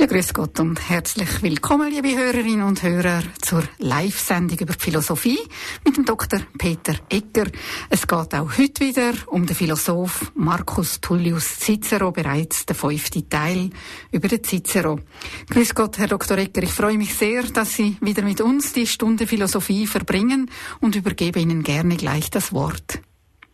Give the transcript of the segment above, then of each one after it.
Ja, grüß Gott und herzlich willkommen, liebe Hörerinnen und Hörer, zur Live-Sendung über die Philosophie mit dem Dr. Peter Egger. Es geht auch heute wieder um den Philosoph Marcus Tullius Cicero, bereits der 5. Teil über den Cicero. Grüß Gott, Herr Dr. Egger, ich freue mich sehr, dass Sie wieder mit uns die Stunde Philosophie verbringen und übergebe Ihnen gerne gleich das Wort.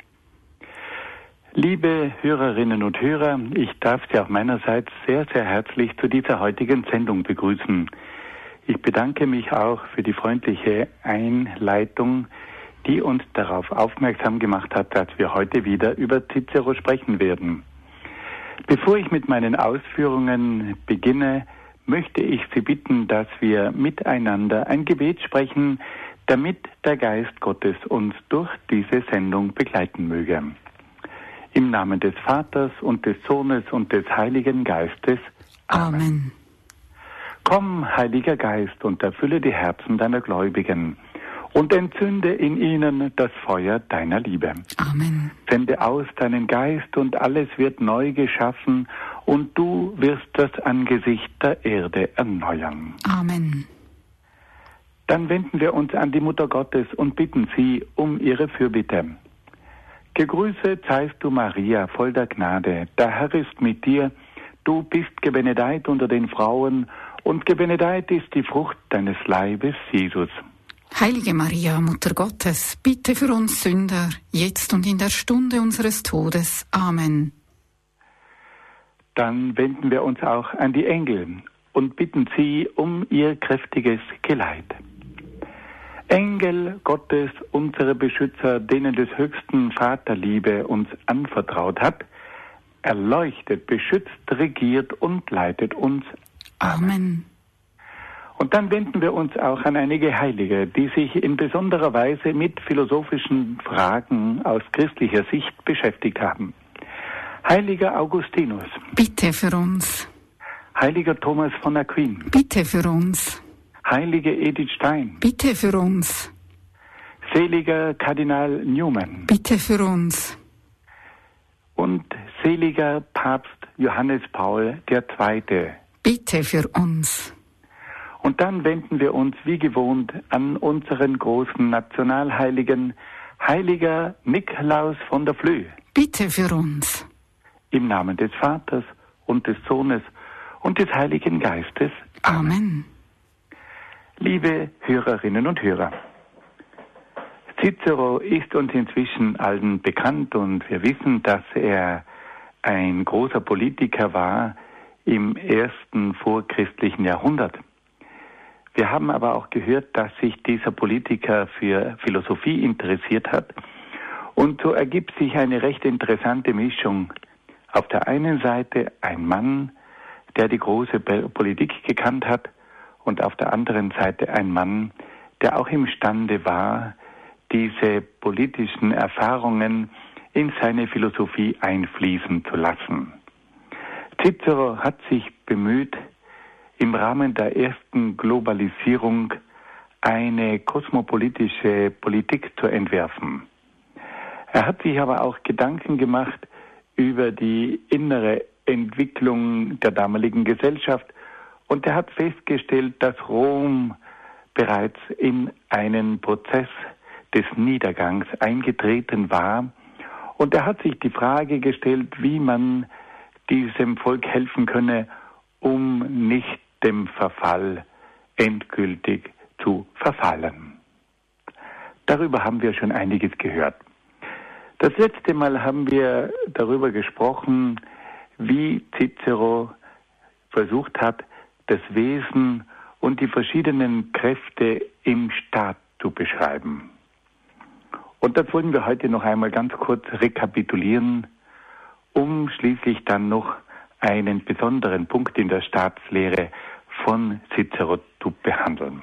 Liebe Hörerinnen und Hörer, ich darf Sie auch meinerseits sehr, sehr herzlich zu dieser heutigen Sendung begrüßen. Ich bedanke mich auch für die freundliche Einleitung, die uns darauf aufmerksam gemacht hat, dass wir heute wieder über Cicero sprechen werden. Bevor ich mit meinen Ausführungen beginne, möchte ich Sie bitten, dass wir miteinander ein Gebet sprechen, damit der Geist Gottes uns durch diese Sendung begleiten möge. Im Namen des Vaters und des Sohnes und des Heiligen Geistes. Amen. Komm, Heiliger Geist, und erfülle die Herzen deiner Gläubigen und entzünde in ihnen das Feuer deiner Liebe. Amen. Sende aus deinen Geist und alles wird neu geschaffen und du wirst das Angesicht der Erde erneuern. Amen. Dann wenden wir uns an die Mutter Gottes und bitten sie um ihre Fürbitte. Gegrüßet seist du, Maria, voll der Gnade. Der Herr ist mit dir. Du bist gebenedeit unter den Frauen und gebenedeit ist die Frucht deines Leibes, Jesus. Heilige Maria, Mutter Gottes, bitte für uns Sünder, jetzt und in der Stunde unseres Todes. Amen. Dann wenden wir uns auch an die Engel und bitten sie um ihr kräftiges Geleit. Engel Gottes, unsere Beschützer, denen des höchsten Vaterliebe uns anvertraut hat, erleuchtet, beschützt, regiert und leitet uns. Amen. Und dann wenden wir uns auch an einige Heilige, die sich in besonderer Weise mit philosophischen Fragen aus christlicher Sicht beschäftigt haben. Heiliger Augustinus. Bitte für uns. Heiliger Thomas von Aquin. Bitte für uns. Heilige Edith Stein. Bitte für uns. Seliger Kardinal Newman. Bitte für uns. Und seliger Papst Johannes Paul II. Bitte für uns. Und dann wenden wir uns wie gewohnt an unseren großen Nationalheiligen, Heiliger Nikolaus von der Flöh. Bitte für uns. Im Namen des Vaters und des Sohnes und des Heiligen Geistes. Amen. Liebe Hörerinnen und Hörer, Cicero ist uns inzwischen allen bekannt und wir wissen, dass er ein großer Politiker war im ersten vorchristlichen Jahrhundert. Wir haben aber auch gehört, dass sich dieser Politiker für Philosophie interessiert hat und so ergibt sich eine recht interessante Mischung. Auf der einen Seite ein Mann, der die große Politik gekannt hat, und auf der anderen Seite ein Mann, der auch imstande war, diese politischen Erfahrungen in seine Philosophie einfließen zu lassen. Cicero hat sich bemüht, im Rahmen der ersten Globalisierung eine kosmopolitische Politik zu entwerfen. Er hat sich aber auch Gedanken gemacht über die innere Entwicklung der damaligen Gesellschaft und er hat festgestellt, dass Rom bereits in einen Prozess des Niedergangs eingetreten war. Und er hat sich die Frage gestellt, wie man diesem Volk helfen könne, um nicht dem Verfall endgültig zu verfallen. Darüber haben wir schon einiges gehört. Das letzte Mal haben wir darüber gesprochen, wie Cicero versucht hat, das Wesen und die verschiedenen Kräfte im Staat zu beschreiben. Und das wollen wir heute noch einmal ganz kurz rekapitulieren, um schließlich dann noch einen besonderen Punkt in der Staatslehre von Cicero zu behandeln.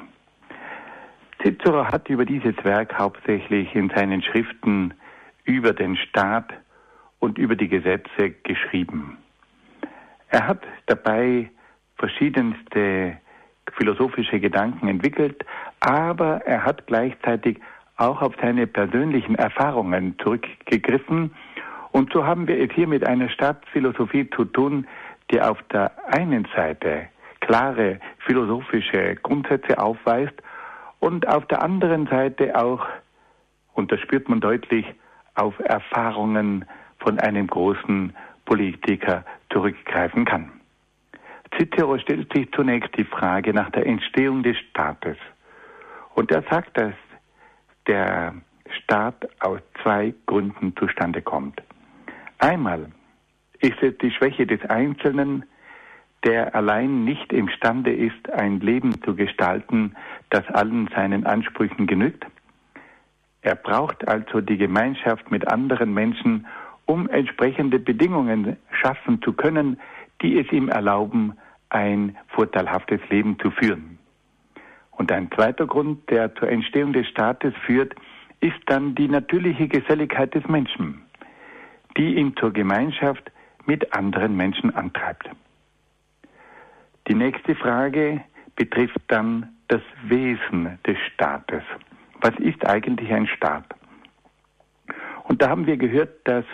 Cicero hat über dieses Werk hauptsächlich in seinen Schriften über den Staat und über die Gesetze geschrieben. Er hat dabei verschiedenste philosophische Gedanken entwickelt, aber er hat gleichzeitig auch auf seine persönlichen Erfahrungen zurückgegriffen. Und so haben wir es hier mit einer Staatsphilosophie zu tun, die auf der einen Seite klare philosophische Grundsätze aufweist und auf der anderen Seite auch, und das spürt man deutlich, auf Erfahrungen von einem großen Politiker zurückgreifen kann. Cicero stellt sich zunächst die Frage nach der Entstehung des Staates. Und er sagt, dass der Staat aus zwei Gründen zustande kommt. Einmal ist es die Schwäche des Einzelnen, der allein nicht imstande ist, ein Leben zu gestalten, das allen seinen Ansprüchen genügt. Er braucht also die Gemeinschaft mit anderen Menschen, um entsprechende Bedingungen schaffen zu können, die es ihm erlauben, ein vorteilhaftes Leben zu führen. Und ein zweiter Grund, der zur Entstehung des Staates führt, ist dann die natürliche Geselligkeit des Menschen, die ihn zur Gemeinschaft mit anderen Menschen antreibt. Die nächste Frage betrifft dann das Wesen des Staates. Was ist eigentlich ein Staat? Und da haben wir gehört, dass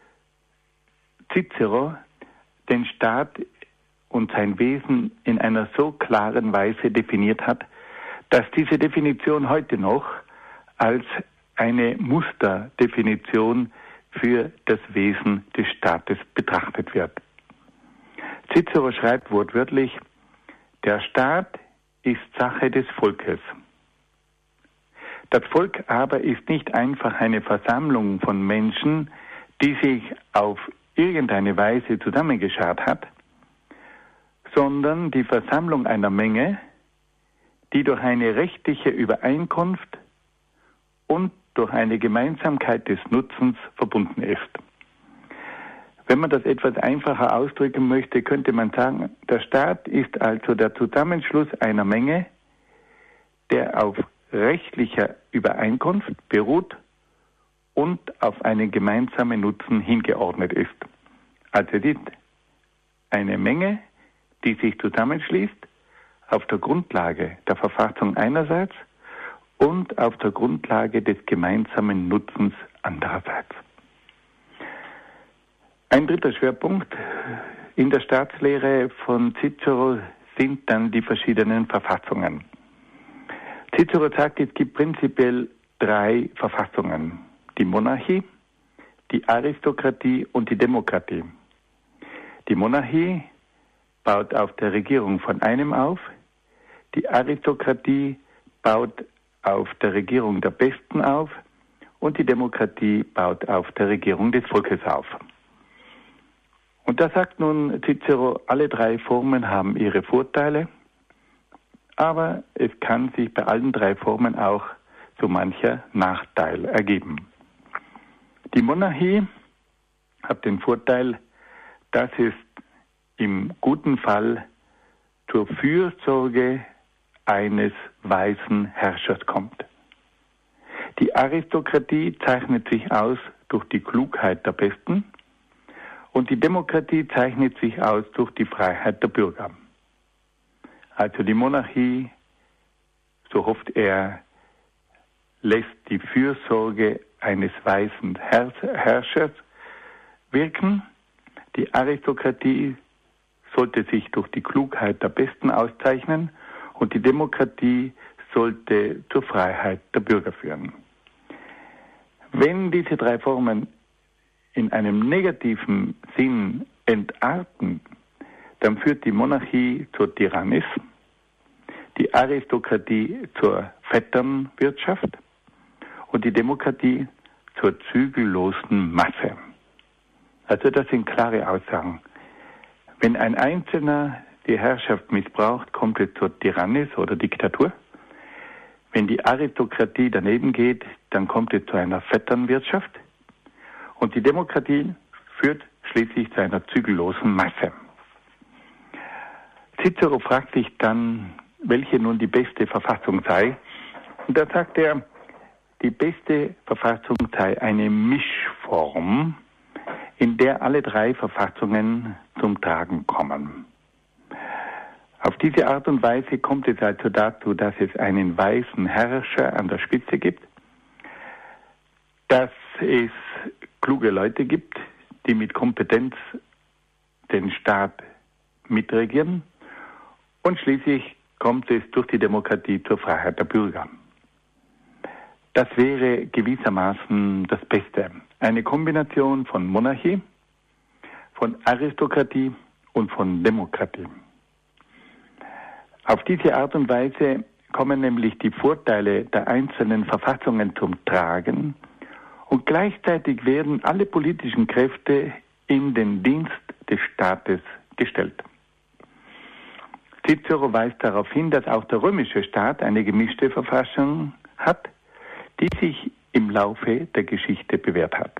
Cicero den Staat und sein Wesen in einer so klaren Weise definiert hat, dass diese Definition heute noch als eine Musterdefinition für das Wesen des Staates betrachtet wird. Cicero schreibt wortwörtlich: Der Staat ist Sache des Volkes. Das Volk aber ist nicht einfach eine Versammlung von Menschen, die sich auf irgendeine Weise zusammengeschart hat, sondern die Versammlung einer Menge, die durch eine rechtliche Übereinkunft und durch eine Gemeinsamkeit des Nutzens verbunden ist. Wenn man das etwas einfacher ausdrücken möchte, könnte man sagen, der Staat ist also der Zusammenschluss einer Menge, der auf rechtlicher Übereinkunft beruht und auf einen gemeinsamen Nutzen hingeordnet ist. Also es ist eine Menge, die sich zusammenschließt auf der Grundlage der Verfassung einerseits und auf der Grundlage des gemeinsamen Nutzens andererseits. Ein dritter Schwerpunkt in der Staatslehre von Cicero sind dann die verschiedenen Verfassungen. Cicero sagt, es gibt prinzipiell 3 Verfassungen: die Monarchie, die Aristokratie und die Demokratie. Die Monarchie baut auf der Regierung von einem auf, die Aristokratie baut auf der Regierung der Besten auf und die Demokratie baut auf der Regierung des Volkes auf. Und da sagt nun Cicero, alle 3 Formen haben ihre Vorteile, aber es kann sich bei allen 3 Formen auch so mancher Nachteil ergeben. Die Monarchie hat den Vorteil, dass es im guten Fall zur Fürsorge eines weisen Herrschers kommt. Die Aristokratie zeichnet sich aus durch die Klugheit der Besten und die Demokratie zeichnet sich aus durch die Freiheit der Bürger. Also die Monarchie, so hofft er, lässt die Fürsorge eines weisen Herrschers wirken. Die Aristokratie sollte sich durch die Klugheit der Besten auszeichnen und die Demokratie sollte zur Freiheit der Bürger führen. Wenn diese 3 Formen in einem negativen Sinn entarten, dann führt die Monarchie zur Tyrannis, die Aristokratie zur Vetternwirtschaft und die Demokratie zur zügellosen Masse. Also das sind klare Aussagen. Wenn ein Einzelner die Herrschaft missbraucht, kommt es zur Tyrannis oder Diktatur. Wenn die Aristokratie daneben geht, dann kommt es zu einer Vetternwirtschaft. Und die Demokratie führt schließlich zu einer zügellosen Masse. Cicero fragt sich dann, welche nun die beste Verfassung sei. Und da sagt er, die beste Verfassung sei eine Mischform, in der alle 3 Verfassungen zum Tragen kommen. Auf diese Art und Weise kommt es also dazu, dass es einen weisen Herrscher an der Spitze gibt, dass es kluge Leute gibt, die mit Kompetenz den Staat mitregieren Und schließlich kommt es durch die Demokratie zur Freiheit der Bürger. Das wäre gewissermaßen das Beste. Eine Kombination von Monarchie, von Aristokratie und von Demokratie. Auf diese Art und Weise kommen nämlich die Vorteile der einzelnen Verfassungen zum Tragen und gleichzeitig werden alle politischen Kräfte in den Dienst des Staates gestellt. Cicero weist darauf hin, dass auch der römische Staat eine gemischte Verfassung hat, die sich im Laufe der Geschichte bewährt hat.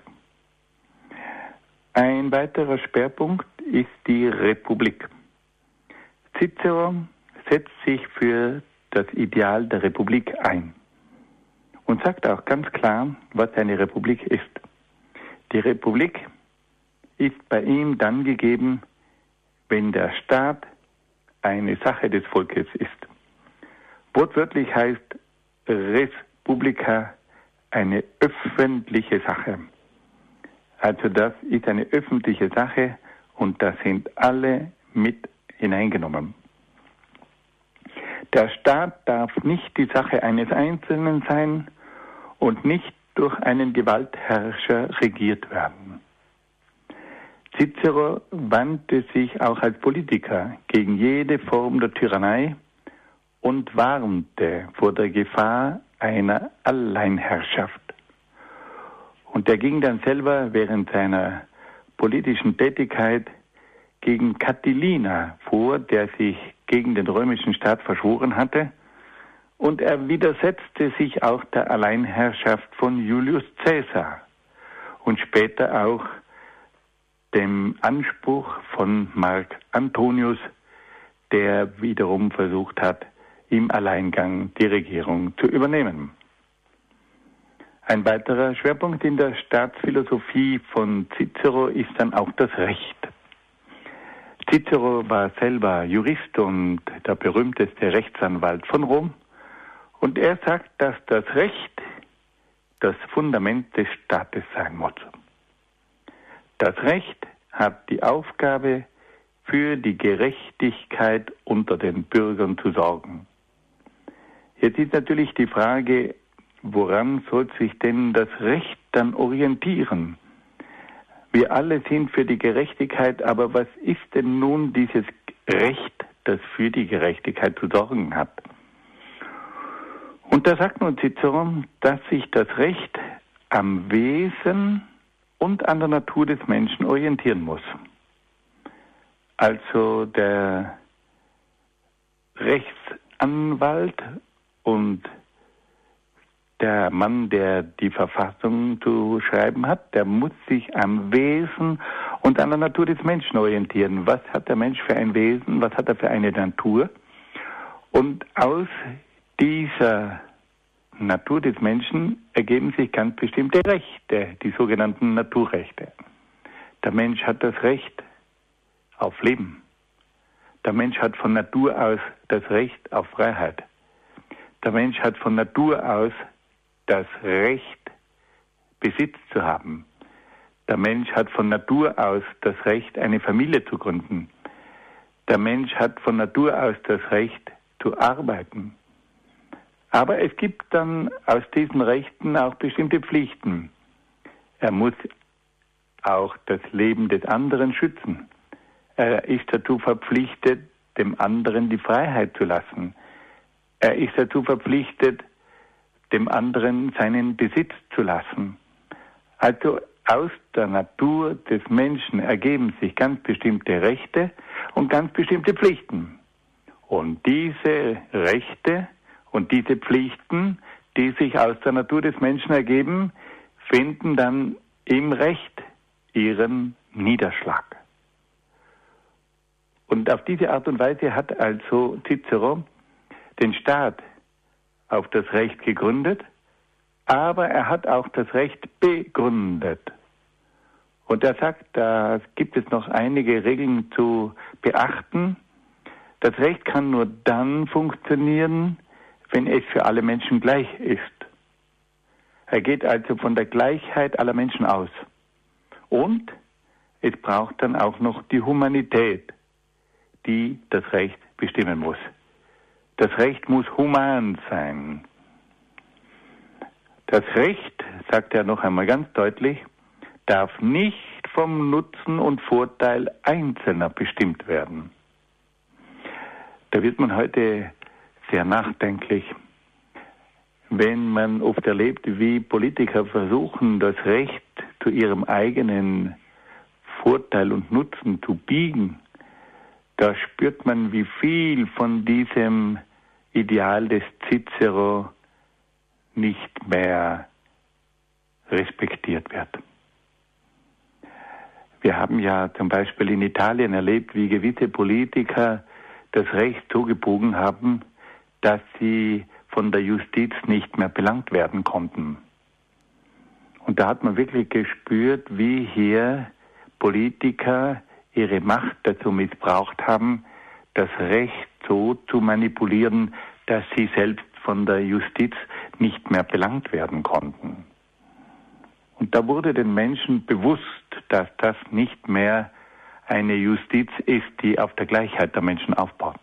Ein weiterer Schwerpunkt ist die Republik. Cicero setzt sich für das Ideal der Republik ein und sagt auch ganz klar, was eine Republik ist. Die Republik ist bei ihm dann gegeben, wenn der Staat eine Sache des Volkes ist. Wortwörtlich heißt Res Publica eine öffentliche Sache. Also das ist eine öffentliche Sache und da sind alle mit hineingenommen. Der Staat darf nicht die Sache eines Einzelnen sein und nicht durch einen Gewaltherrscher regiert werden. Cicero wandte sich auch als Politiker gegen jede Form der Tyrannei und warnte vor der Gefahr einer Alleinherrschaft. Und er ging dann selber während seiner politischen Tätigkeit gegen Catilina vor, der sich gegen den römischen Staat verschworen hatte, und er widersetzte sich auch der Alleinherrschaft von Julius Caesar und später auch dem Anspruch von Marc Antonius, der wiederum versucht hat, im Alleingang die Regierung zu übernehmen. Ein weiterer Schwerpunkt in der Staatsphilosophie von Cicero ist dann auch das Recht. Cicero war selber Jurist und der berühmteste Rechtsanwalt von Rom. Und er sagt, dass das Recht das Fundament des Staates sein muss. Das Recht hat die Aufgabe, für die Gerechtigkeit unter den Bürgern zu sorgen. Jetzt ist natürlich die Frage, woran soll sich denn das Recht dann orientieren? Wir alle sind für die Gerechtigkeit, aber was ist denn nun dieses Recht, das für die Gerechtigkeit zu sorgen hat? Und da sagt nun Cicero, dass sich das Recht am Wesen und an der Natur des Menschen orientieren muss. Also der Rechtsanwalt und der Mann, der die Verfassung zu schreiben hat, der muss sich am Wesen und an der Natur des Menschen orientieren. Was hat der Mensch für ein Wesen? Was hat er für eine Natur? Und aus dieser Natur des Menschen ergeben sich ganz bestimmte Rechte, die sogenannten Naturrechte. Der Mensch hat das Recht auf Leben. Der Mensch hat von Natur aus das Recht auf Freiheit. Der Mensch hat von Natur aus das Recht, Besitz zu haben. Der Mensch hat von Natur aus das Recht, eine Familie zu gründen. Der Mensch hat von Natur aus das Recht, zu arbeiten. Aber es gibt dann aus diesen Rechten auch bestimmte Pflichten. Er muss auch das Leben des anderen schützen. Er ist dazu verpflichtet, dem anderen die Freiheit zu lassen. Er ist dazu verpflichtet, dem anderen seinen Besitz zu lassen. Also aus der Natur des Menschen ergeben sich ganz bestimmte Rechte und ganz bestimmte Pflichten. Und diese Rechte und diese Pflichten, die sich aus der Natur des Menschen ergeben, finden dann im Recht ihren Niederschlag. Und auf diese Art und Weise hat also Cicero den Staat auf das Recht gegründet, aber er hat auch das Recht begründet. Und er sagt, da gibt es noch einige Regeln zu beachten. Das Recht kann nur dann funktionieren, wenn es für alle Menschen gleich ist. Er geht also von der Gleichheit aller Menschen aus. Und es braucht dann auch noch die Humanität, die das Recht bestimmen muss. Das Recht muss human sein. Das Recht, sagt er noch einmal ganz deutlich, darf nicht vom Nutzen und Vorteil Einzelner bestimmt werden. Da wird man heute sehr nachdenklich, wenn man oft erlebt, wie Politiker versuchen, das Recht zu ihrem eigenen Vorteil und Nutzen zu biegen. Da spürt man, wie viel von diesem Ideal des Cicero nicht mehr respektiert wird. Wir haben ja zum Beispiel in Italien erlebt, wie gewisse Politiker das Recht so gebogen haben, dass sie von der Justiz nicht mehr belangt werden konnten. Und da hat man wirklich gespürt, wie hier Politiker ihre Macht dazu missbraucht haben, das Recht so zu manipulieren, dass sie selbst von der Justiz nicht mehr belangt werden konnten. Und da wurde den Menschen bewusst, dass das nicht mehr eine Justiz ist, die auf der Gleichheit der Menschen aufbaut.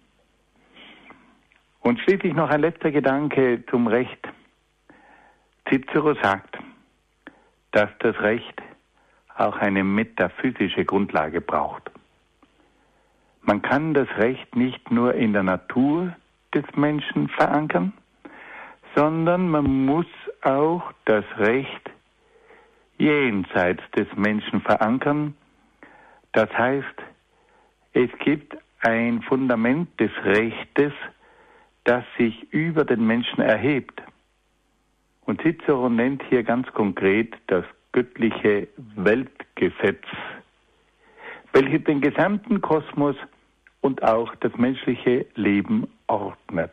Und schließlich noch ein letzter Gedanke zum Recht. Cicero sagt, dass das Recht auch eine metaphysische Grundlage braucht. Man kann das Recht nicht nur in der Natur des Menschen verankern, sondern man muss auch das Recht jenseits des Menschen verankern. Das heißt, es gibt ein Fundament des Rechtes, das sich über den Menschen erhebt. Und Cicero nennt hier ganz konkret das göttliche Weltgesetz, welches den gesamten Kosmos und auch das menschliche Leben ordnet.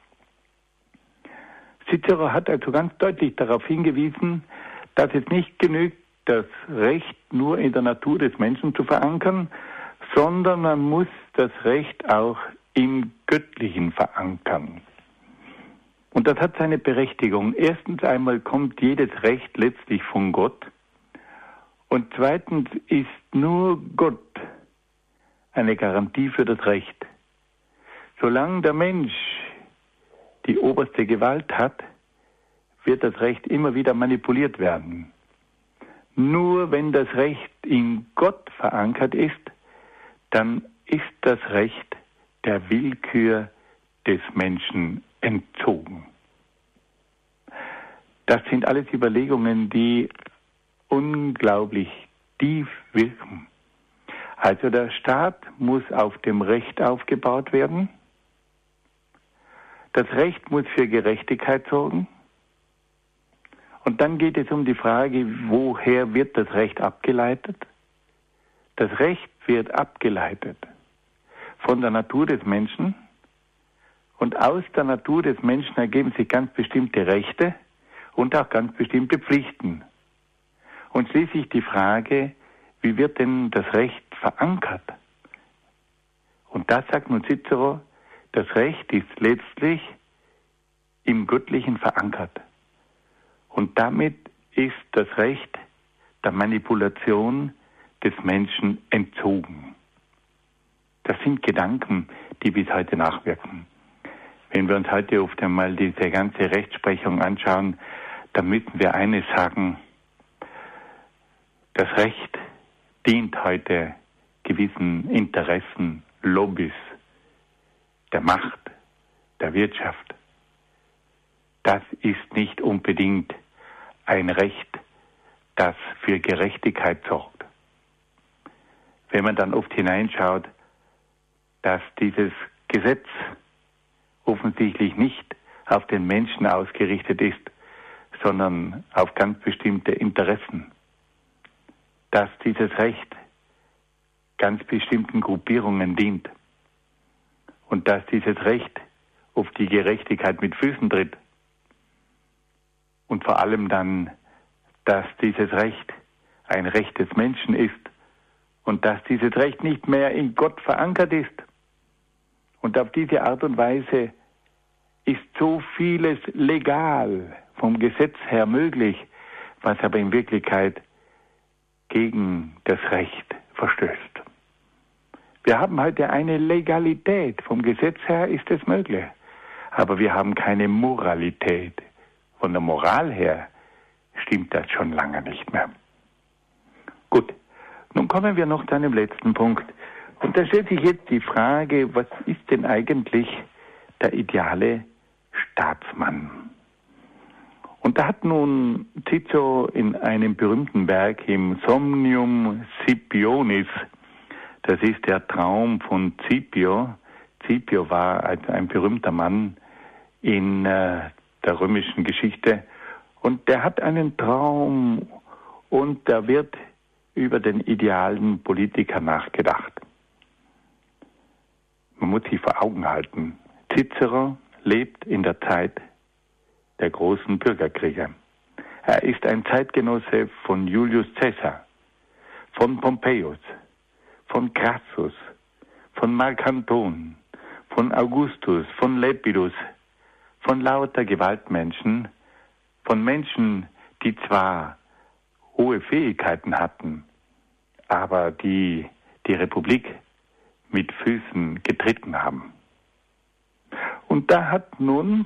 Cicero hat also ganz deutlich darauf hingewiesen, dass es nicht genügt, das Recht nur in der Natur des Menschen zu verankern, sondern man muss das Recht auch im Göttlichen verankern. Und das hat seine Berechtigung. Erstens einmal kommt jedes Recht letztlich von Gott. Und zweitens ist nur Gott eine Garantie für das Recht. Solange der Mensch die oberste Gewalt hat, wird das Recht immer wieder manipuliert werden. Nur wenn das Recht in Gott verankert ist, dann ist das Recht der Willkür des Menschen entzogen. Das sind alles Überlegungen, die unglaublich tief wirken. Also der Staat muss auf dem Recht aufgebaut werden. Das Recht muss für Gerechtigkeit sorgen. Und dann geht es um die Frage, woher wird das Recht abgeleitet? Das Recht wird abgeleitet von der Natur des Menschen. Und aus der Natur des Menschen ergeben sich ganz bestimmte Rechte und auch ganz bestimmte Pflichten. Und schließlich die Frage, wie wird denn das Recht verankert? Und da sagt nun Cicero, das Recht ist letztlich im Göttlichen verankert. Und damit ist das Recht der Manipulation des Menschen entzogen. Das sind Gedanken, die bis heute nachwirken. Wenn wir uns heute oft einmal diese ganze Rechtsprechung anschauen, dann müssen wir eines sagen: Das Recht dient heute gewissen Interessen, Lobbys, der Macht, der Wirtschaft. Das ist nicht unbedingt ein Recht, das für Gerechtigkeit sorgt. Wenn man dann oft hineinschaut, dass dieses Gesetz offensichtlich nicht auf den Menschen ausgerichtet ist, sondern auf ganz bestimmte Interessen, dass dieses Recht ganz bestimmten Gruppierungen dient und dass dieses Recht auf die Gerechtigkeit mit Füßen tritt und vor allem dann, dass dieses Recht ein Recht des Menschen ist und dass dieses Recht nicht mehr in Gott verankert ist. Und auf diese Art und Weise ist so vieles legal vom Gesetz her möglich, was aber in Wirklichkeit gegen das Recht verstößt. Wir haben heute eine Legalität. Vom Gesetz her ist es möglich. Aber wir haben keine Moralität. Von der Moral her stimmt das schon lange nicht mehr. Gut, nun kommen wir noch zu einem letzten Punkt. Und da stellt sich jetzt die Frage, was ist denn eigentlich der ideale Staatsmann? Und da hat nun Cicero in einem berühmten Werk im Somnium Scipionis, das ist der Traum von Scipio. Scipio war ein berühmter Mann in der römischen Geschichte. Und der hat einen Traum und da wird über den idealen Politiker nachgedacht. Man muss sich vor Augen halten, Cicero lebt in der Zeit der großen Bürgerkriege. Er ist ein Zeitgenosse von Julius Caesar, von Pompeius, von Crassus, von Marc Anton, von Augustus, von Lepidus, von lauter Gewaltmenschen, von Menschen, die zwar hohe Fähigkeiten hatten, aber die Republik mit Füßen getreten haben. Und da hat nun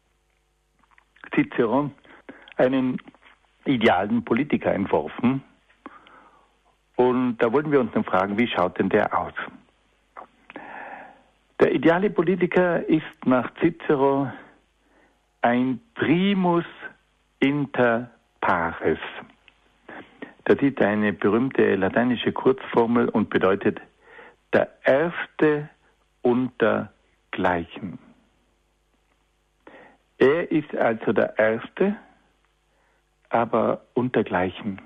Cicero einen idealen Politiker entworfen. Und da wollten wir uns dann fragen, wie schaut denn der aus? Der ideale Politiker ist nach Cicero ein primus inter pares. Das ist eine berühmte lateinische Kurzformel und bedeutet der Erste unter Gleichen. Er ist also der Erste, aber unter Gleichen.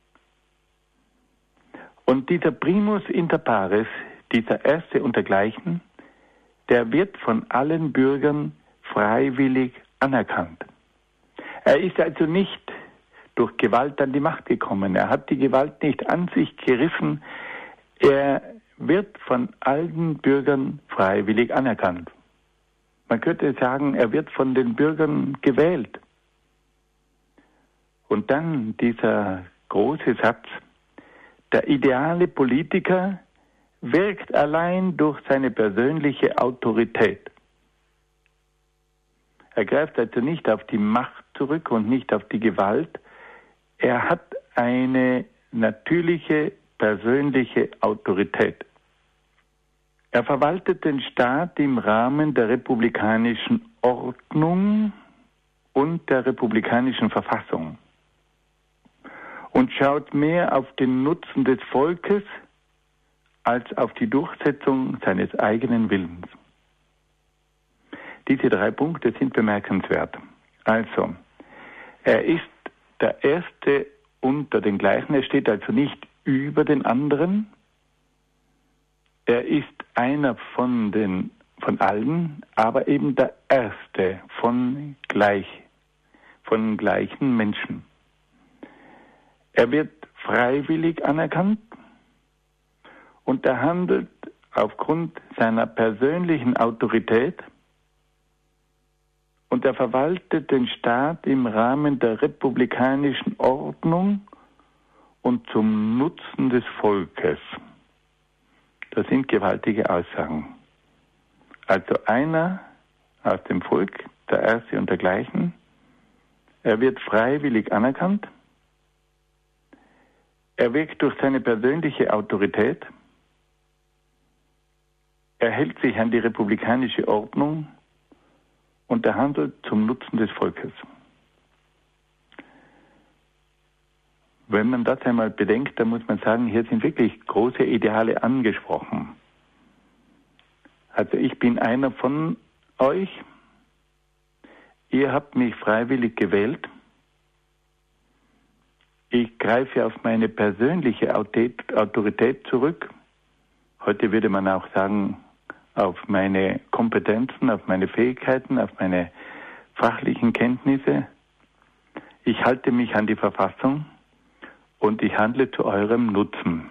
Und dieser primus inter pares, dieser Erste unter Gleichen, der wird von allen Bürgern freiwillig anerkannt. Er ist also nicht durch Gewalt an die Macht gekommen. Er hat die Gewalt nicht an sich gerissen. Er wird von allen Bürgern freiwillig anerkannt. Man könnte sagen, er wird von den Bürgern gewählt. Und dann dieser große Satz, der ideale Politiker wirkt allein durch seine persönliche Autorität. Er greift also nicht auf die Macht zurück und nicht auf die Gewalt. Er hat eine natürliche, persönliche Autorität. Er verwaltet den Staat im Rahmen der republikanischen Ordnung und der republikanischen Verfassung und schaut mehr auf den Nutzen des Volkes als auf die Durchsetzung seines eigenen Willens. Diese 3 Punkte sind bemerkenswert. Also, er ist der Erste unter den Gleichen, er steht also nicht über den anderen, er ist einer von allen, aber eben der Erste von gleichen Menschen. Er wird freiwillig anerkannt und er handelt aufgrund seiner persönlichen Autorität und er verwaltet den Staat im Rahmen der republikanischen Ordnung und zum Nutzen des Volkes. Das sind gewaltige Aussagen. Also einer aus dem Volk, der Erste und dergleichen, er wird freiwillig anerkannt, er wirkt durch seine persönliche Autorität, er hält sich an die republikanische Ordnung und er handelt zum Nutzen des Volkes. Wenn man das einmal bedenkt, dann muss man sagen, hier sind wirklich große Ideale angesprochen. Also ich bin einer von euch. Ihr habt mich freiwillig gewählt. Ich greife auf meine persönliche Autorität zurück. Heute würde man auch sagen, auf meine Kompetenzen, auf meine Fähigkeiten, auf meine fachlichen Kenntnisse. Ich halte mich an die Verfassung und ich handle zu eurem Nutzen.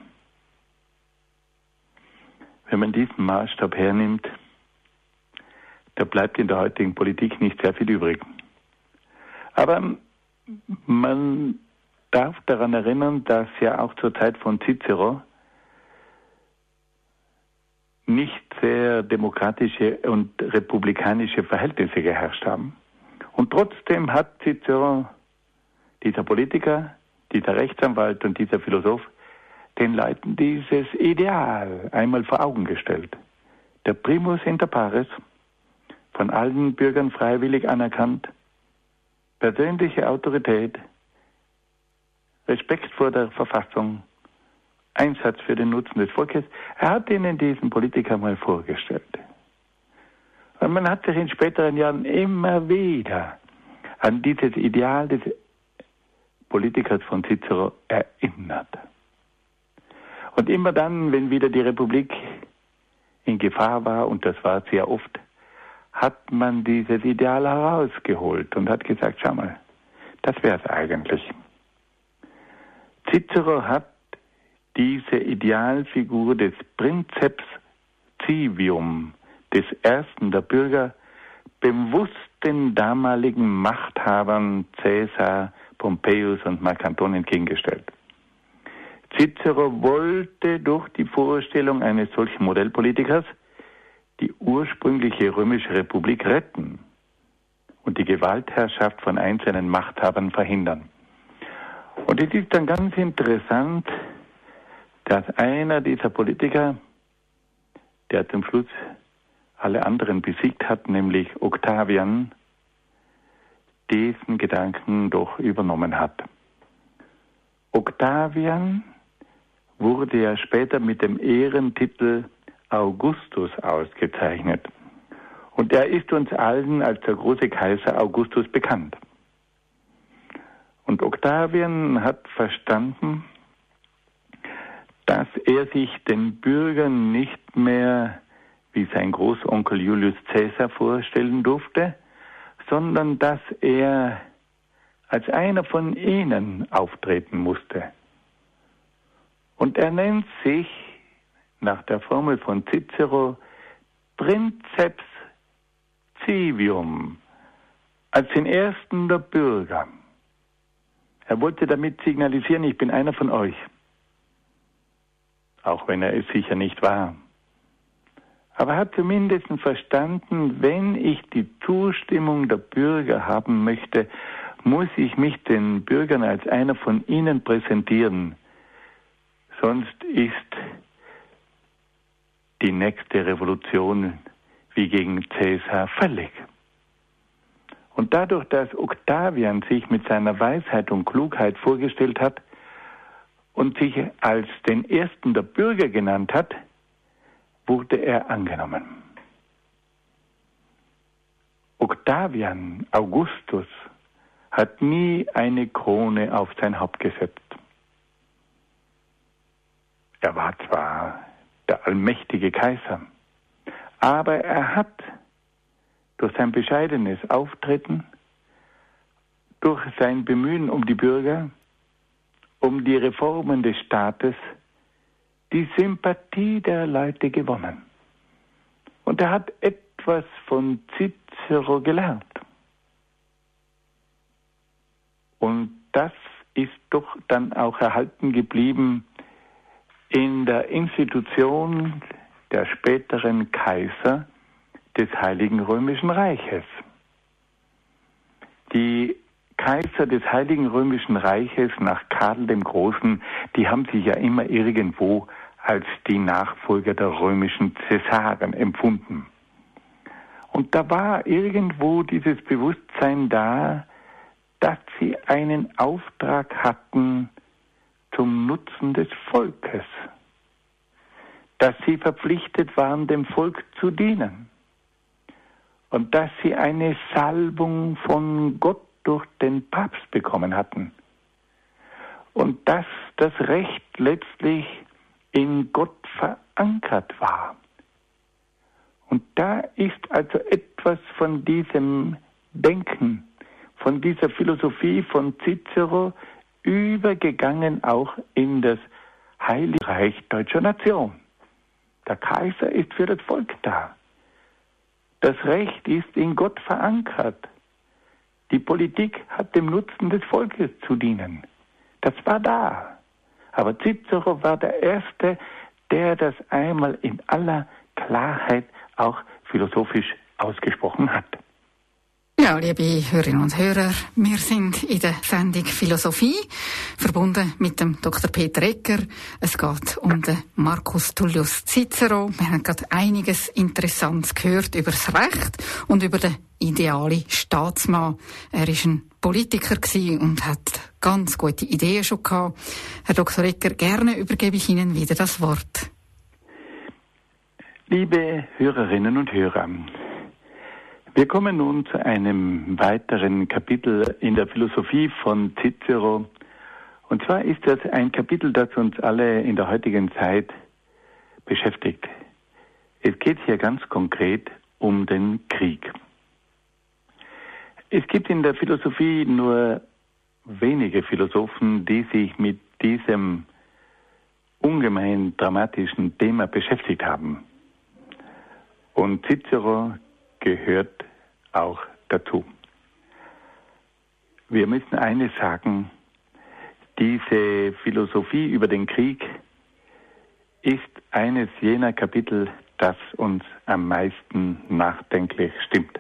Wenn man diesen Maßstab hernimmt, da bleibt in der heutigen Politik nicht sehr viel übrig. Aber man darf daran erinnern, dass ja auch zur Zeit von Cicero nicht sehr demokratische und republikanische Verhältnisse geherrscht haben. Und trotzdem hat Cicero, dieser Politiker, dieser Rechtsanwalt und dieser Philosoph, den Leuten dieses Ideal einmal vor Augen gestellt. Der Primus inter pares, von allen Bürgern freiwillig anerkannt, persönliche Autorität, Respekt vor der Verfassung, Einsatz für den Nutzen des Volkes. Er hat ihnen diesen Politiker mal vorgestellt. Und man hat sich in späteren Jahren immer wieder an dieses Ideal des Politikers von Cicero erinnert. Und immer dann, wenn wieder die Republik in Gefahr war, und das war sehr oft, hat man dieses Ideal herausgeholt und hat gesagt, schau mal, das wäre es eigentlich. Cicero hat diese Idealfigur des Princeps civium, des Ersten der Bürger, bewusst den damaligen Machthabern Caesar, Pompeius und Marc Anton entgegengestellt. Cicero wollte durch die Vorstellung eines solchen Modellpolitikers die ursprüngliche römische Republik retten und die Gewaltherrschaft von einzelnen Machthabern verhindern. Und es ist dann ganz interessant, dass einer dieser Politiker, der zum Schluss alle anderen besiegt hat, nämlich Octavian, diesen Gedanken doch übernommen hat. Octavian wurde ja später mit dem Ehrentitel Augustus ausgezeichnet. Und er ist uns allen als der große Kaiser Augustus bekannt. Und Octavian hat verstanden, dass er sich den Bürgern nicht mehr wie sein Großonkel Julius Caesar vorstellen durfte, sondern dass er als einer von ihnen auftreten musste. Und er nennt sich nach der Formel von Cicero Princeps civium, als den Ersten der Bürger. Er wollte damit signalisieren, ich bin einer von euch. Auch wenn er es sicher nicht war. Aber er hat zumindest verstanden, wenn ich die Zustimmung der Bürger haben möchte, muss ich mich den Bürgern als einer von ihnen präsentieren. Sonst ist die nächste Revolution wie gegen Caesar fällig. Und dadurch, dass Octavian sich mit seiner Weisheit und Klugheit vorgestellt hat und sich als den Ersten der Bürger genannt hat, wurde er angenommen. Octavian Augustus hat nie eine Krone auf sein Haupt gesetzt. Er war zwar der allmächtige Kaiser, aber er hat durch sein bescheidenes Auftreten, durch sein Bemühen um die Bürger, um die Reformen des Staates, die Sympathie der Leute gewonnen. Und er hat etwas von Cicero gelernt. Und das ist doch dann auch erhalten geblieben in der Institution der späteren Kaiser des Heiligen Römischen Reiches. Die Kaiser des Heiligen Römischen Reiches nach Karl dem Großen, die haben sich ja immer irgendwo als die Nachfolger der römischen Cäsaren empfunden. Und da war irgendwo dieses Bewusstsein da, dass sie einen Auftrag hatten zum Nutzen des Volkes, dass sie verpflichtet waren, dem Volk zu dienen und dass sie eine Salbung von Gott durch den Papst bekommen hatten und dass das Recht letztlich in Gott verankert war. Und da ist also etwas von diesem Denken, von dieser Philosophie von Cicero übergegangen auch in das Heilige Reich deutscher Nation. Der Kaiser ist für das Volk da. Das Recht ist in Gott verankert. Die Politik hat dem Nutzen des Volkes zu dienen. Das war da. Aber Cicero war der Erste, der das einmal in aller Klarheit auch philosophisch ausgesprochen hat. Ja, liebe Hörerinnen und Hörer, wir sind in der Sendung Philosophie, verbunden mit dem Dr. Peter Egger. Es geht um den Marcus Tullius Cicero. Wir haben gerade einiges Interessantes gehört über das Recht und über den idealen Staatsmann. Er war ein Politiker und hat ganz gute Ideen schon gehabt. Herr Dr. Egger, gerne übergebe ich Ihnen wieder das Wort. Liebe Hörerinnen und Hörer, wir kommen nun zu einem weiteren Kapitel in der Philosophie von Cicero. Und zwar ist das ein Kapitel, das uns alle in der heutigen Zeit beschäftigt. Es geht hier ganz konkret um den Krieg. Es gibt in der Philosophie nur wenige Philosophen, die sich mit diesem ungemein dramatischen Thema beschäftigt haben. Und Cicero gehört auch dazu. Wir müssen eines sagen, diese Philosophie über den Krieg ist eines jener Kapitel, das uns am meisten nachdenklich stimmt.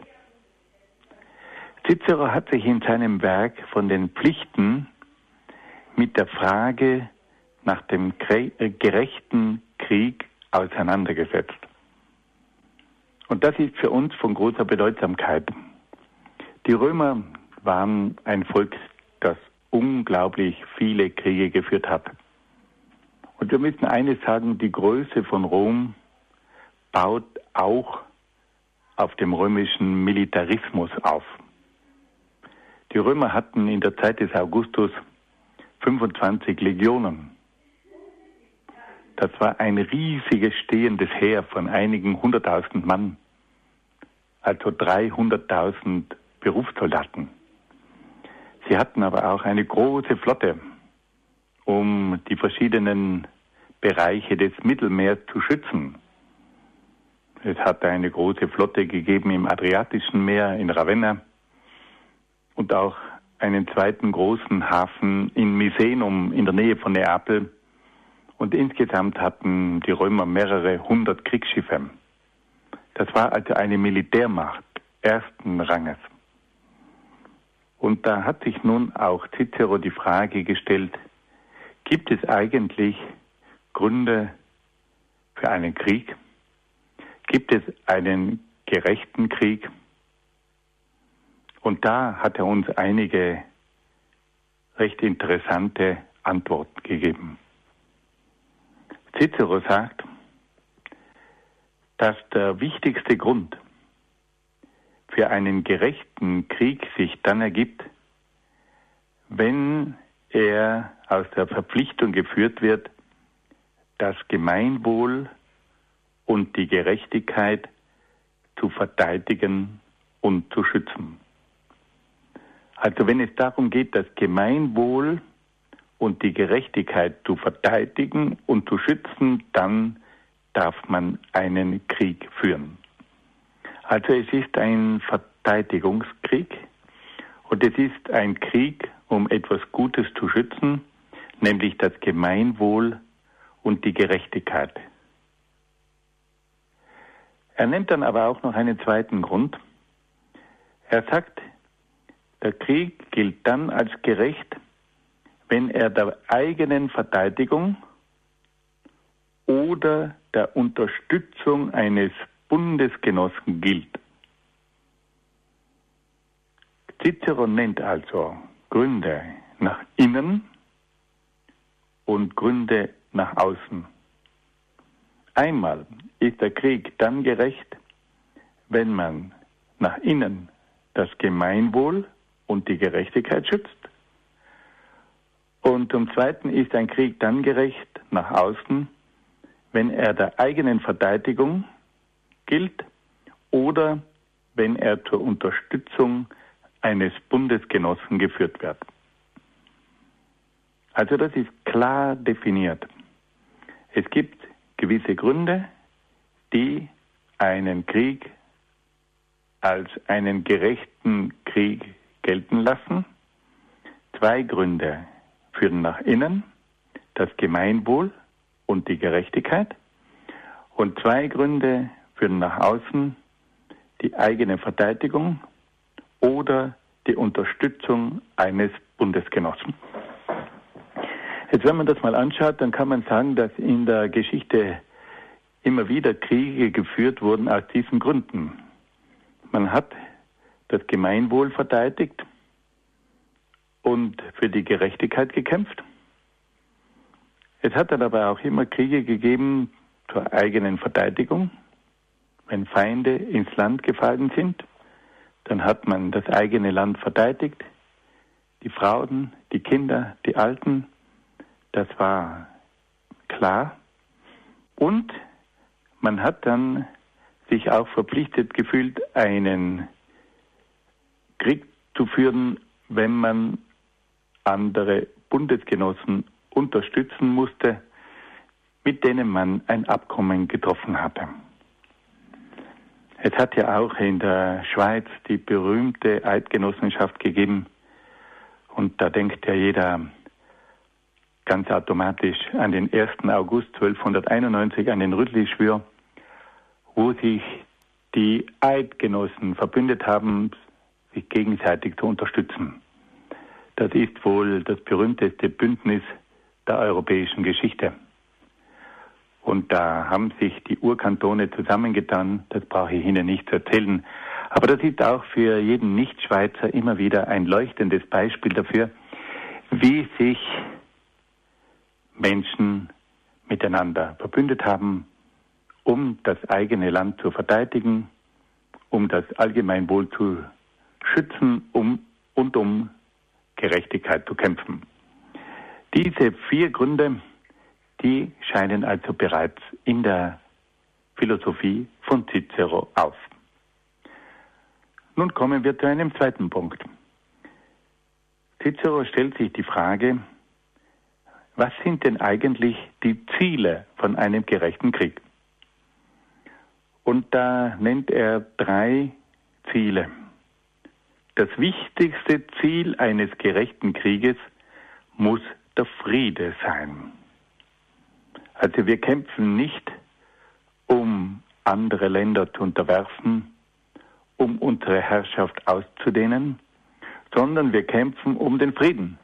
Cicero hat sich in seinem Werk von den Pflichten mit der Frage nach dem gerechten Krieg auseinandergesetzt. Und das ist für uns von großer Bedeutsamkeit. Die Römer waren ein Volk, das unglaublich viele Kriege geführt hat. Und wir müssen eines sagen, die Größe von Rom baut auch auf dem römischen Militarismus auf. Die Römer hatten in der Zeit des Augustus 25 Legionen. Das war ein riesiges stehendes Heer von einigen 100.000 Mann, also 300.000 Berufssoldaten. Sie hatten aber auch eine große Flotte, um die verschiedenen Bereiche des Mittelmeers zu schützen. Es hat eine große Flotte gegeben im Adriatischen Meer, in Ravenna, und auch einen zweiten großen Hafen in Misenum in der Nähe von Neapel. Und insgesamt hatten die Römer mehrere 100 Kriegsschiffe. Das war also eine Militärmacht ersten Ranges. Und da hat sich nun auch Cicero die Frage gestellt, gibt es eigentlich Gründe für einen Krieg? Gibt es einen gerechten Krieg? Und da hat er uns einige recht interessante Antworten gegeben. Cicero sagt, dass der wichtigste Grund für einen gerechten Krieg sich dann ergibt, wenn er aus der Verpflichtung geführt wird, das Gemeinwohl und die Gerechtigkeit zu verteidigen und zu schützen. Also wenn es darum geht, das Gemeinwohl und die Gerechtigkeit zu verteidigen und zu schützen, dann darf man einen Krieg führen. Also es ist ein Verteidigungskrieg und es ist ein Krieg, um etwas Gutes zu schützen, nämlich das Gemeinwohl und die Gerechtigkeit. Er nennt dann aber auch noch einen zweiten Grund. Er sagt, der Krieg gilt dann als gerecht, wenn er der eigenen Verteidigung oder der Unterstützung eines Bundesgenossen gilt. Cicero nennt also Gründe nach innen und Gründe nach außen. Einmal ist der Krieg dann gerecht, wenn man nach innen das Gemeinwohl und die Gerechtigkeit schützt. Und zum Zweiten ist ein Krieg dann gerecht nach außen, wenn er der eigenen Verteidigung gilt oder wenn er zur Unterstützung eines Bundesgenossen geführt wird. Also das ist klar definiert. Es gibt gewisse Gründe, die einen Krieg als einen gerechten Krieg gelten lassen. Zwei Gründe führen nach innen, das Gemeinwohl und die Gerechtigkeit. Und 2 Gründe führen nach außen: die eigene Verteidigung oder die Unterstützung eines Bundesgenossen. Jetzt, wenn man das mal anschaut, dann kann man sagen, dass in der Geschichte immer wieder Kriege geführt wurden aus diesen Gründen. Man hat das Gemeinwohl verteidigt und für die Gerechtigkeit gekämpft. Es hat dann aber auch immer Kriege gegeben zur eigenen Verteidigung. Wenn Feinde ins Land gefallen sind, dann hat man das eigene Land verteidigt. Die Frauen, die Kinder, die Alten, das war klar. Und man hat dann sich auch verpflichtet gefühlt, einen Krieg zu führen, wenn man andere Bundesgenossen unterstützen musste, mit denen man ein Abkommen getroffen hatte. Es hat ja auch in der Schweiz die berühmte Eidgenossenschaft gegeben, und da denkt ja jeder ganz automatisch an den 1. August 1291, an den Rüttli-Schwur, wo sich die Eidgenossen verbündet haben, sich gegenseitig zu unterstützen. Das ist wohl das berühmteste Bündnis der europäischen Geschichte. Und da haben sich die Urkantone zusammengetan, das brauche ich Ihnen nicht zu erzählen. Aber das ist auch für jeden Nichtschweizer immer wieder ein leuchtendes Beispiel dafür, wie sich Menschen miteinander verbündet haben, um das eigene Land zu verteidigen, um das Allgemeinwohl zu schützen und um Gerechtigkeit zu kämpfen. Diese 4 Gründe, die scheinen also bereits in der Philosophie von Cicero auf. Nun kommen wir zu einem zweiten Punkt. Cicero stellt sich die Frage, was sind denn eigentlich die Ziele von einem gerechten Krieg? Und da nennt er 3 Ziele. Das wichtigste Ziel eines gerechten Krieges muss der Friede sein. Also wir kämpfen nicht, um andere Länder zu unterwerfen, um unsere Herrschaft auszudehnen, sondern wir kämpfen um den Frieden.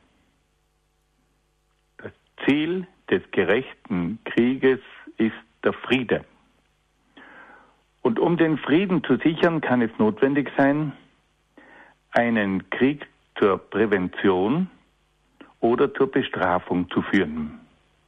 Das Ziel des gerechten Krieges ist der Friede. Und um den Frieden zu sichern, kann es notwendig sein, einen Krieg zur Prävention oder zur Bestrafung zu führen.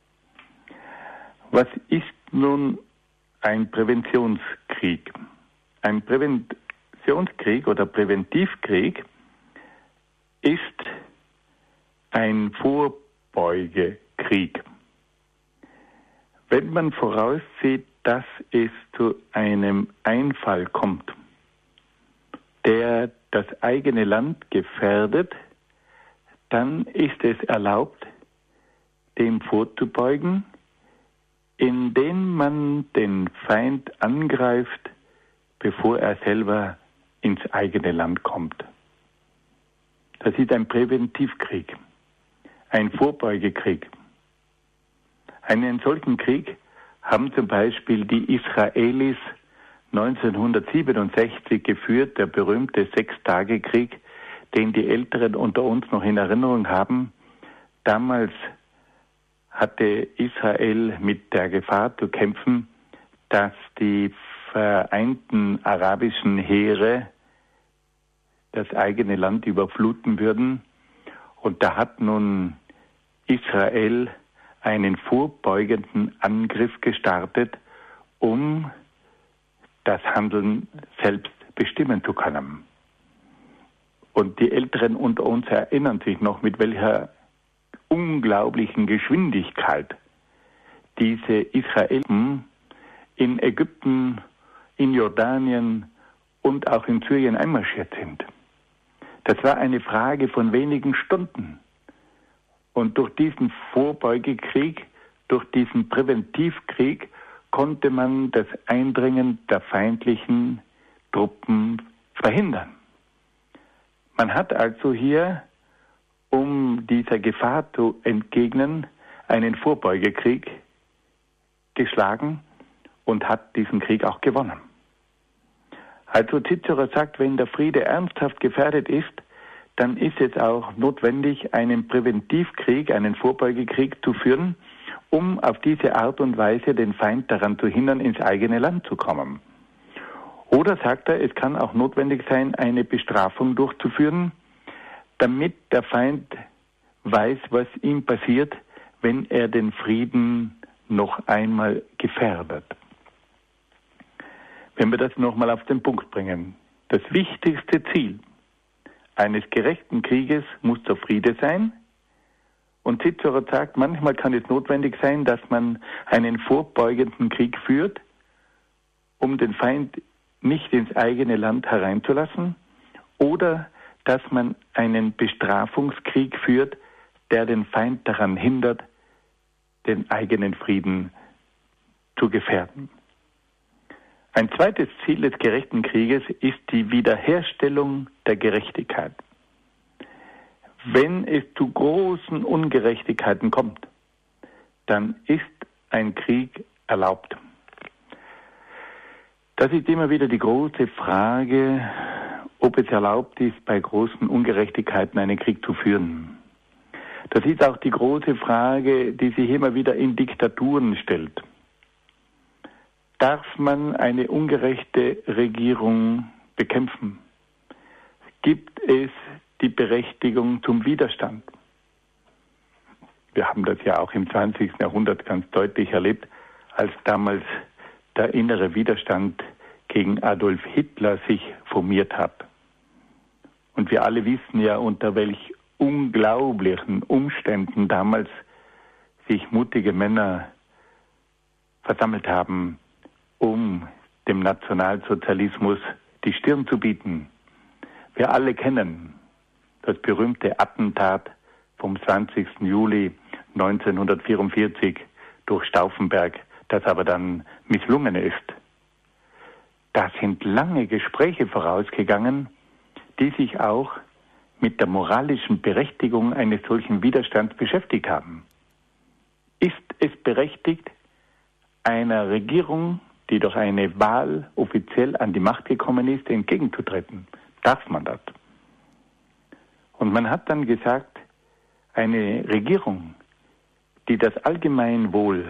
Was ist nun ein Präventionskrieg? Ein Präventionskrieg oder Präventivkrieg ist ein Vorbeugekrieg. Wenn man voraussieht, dass es zu einem Einfall kommt, der das eigene Land gefährdet, dann ist es erlaubt, dem vorzubeugen, indem man den Feind angreift, bevor er selber ins eigene Land kommt. Das ist ein Präventivkrieg, ein Vorbeugekrieg. Einen solchen Krieg haben zum Beispiel die Israelis 1967 geführt, der berühmte 6-Tage-Krieg, den die Älteren unter uns noch in Erinnerung haben. Damals hatte Israel mit der Gefahr zu kämpfen, dass die vereinten arabischen Heere das eigene Land überfluten würden. Und da hat nun Israel einen vorbeugenden Angriff gestartet, um das Handeln selbst bestimmen zu können. Und die Älteren unter uns erinnern sich noch, mit welcher unglaublichen Geschwindigkeit diese Israeliten in Ägypten, in Jordanien und auch in Syrien einmarschiert sind. Das war eine Frage von wenigen Stunden. Und durch diesen Vorbeugekrieg, durch diesen Präventivkrieg konnte man das Eindringen der feindlichen Truppen verhindern. Man hat also hier, um dieser Gefahr zu entgegnen, einen Vorbeugekrieg geschlagen und hat diesen Krieg auch gewonnen. Also Cicero sagt, wenn der Friede ernsthaft gefährdet ist, dann ist es auch notwendig, einen Präventivkrieg, einen Vorbeugekrieg zu führen, um auf diese Art und Weise den Feind daran zu hindern, ins eigene Land zu kommen. Oder sagt er, es kann auch notwendig sein, eine Bestrafung durchzuführen, damit der Feind weiß, was ihm passiert, wenn er den Frieden noch einmal gefährdet. Wenn wir das nochmal auf den Punkt bringen, das wichtigste Ziel eines gerechten Krieges muss der Friede sein. Und Cicero sagt, manchmal kann es notwendig sein, dass man einen vorbeugenden Krieg führt, um den Feind nicht ins eigene Land hereinzulassen, oder dass man einen Bestrafungskrieg führt, der den Feind daran hindert, den eigenen Frieden zu gefährden. Ein zweites Ziel des gerechten Krieges ist die Wiederherstellung der Gerechtigkeit. Wenn es zu großen Ungerechtigkeiten kommt, dann ist ein Krieg erlaubt. Das ist immer wieder die große Frage, ob es erlaubt ist, bei großen Ungerechtigkeiten einen Krieg zu führen. Das ist auch die große Frage, die sich immer wieder in Diktaturen stellt. Darf man eine ungerechte Regierung bekämpfen? Gibt es die Berechtigung zum Widerstand? Wir haben das ja auch im 20. Jahrhundert ganz deutlich erlebt, als damals der innere Widerstand gegen Adolf Hitler sich formiert hat. Und wir alle wissen ja, unter welch unglaublichen Umständen damals sich mutige Männer versammelt haben, um dem Nationalsozialismus die Stirn zu bieten. Wir alle kennen das berühmte Attentat vom 20. Juli 1944 durch Stauffenberg, das aber dann misslungen ist. Da sind lange Gespräche vorausgegangen, die sich auch mit der moralischen Berechtigung eines solchen Widerstands beschäftigt haben. Ist es berechtigt, einer Regierung, die durch eine Wahl offiziell an die Macht gekommen ist, entgegenzutreten? Darf man das? Und man hat dann gesagt, eine Regierung, die das Allgemeinwohl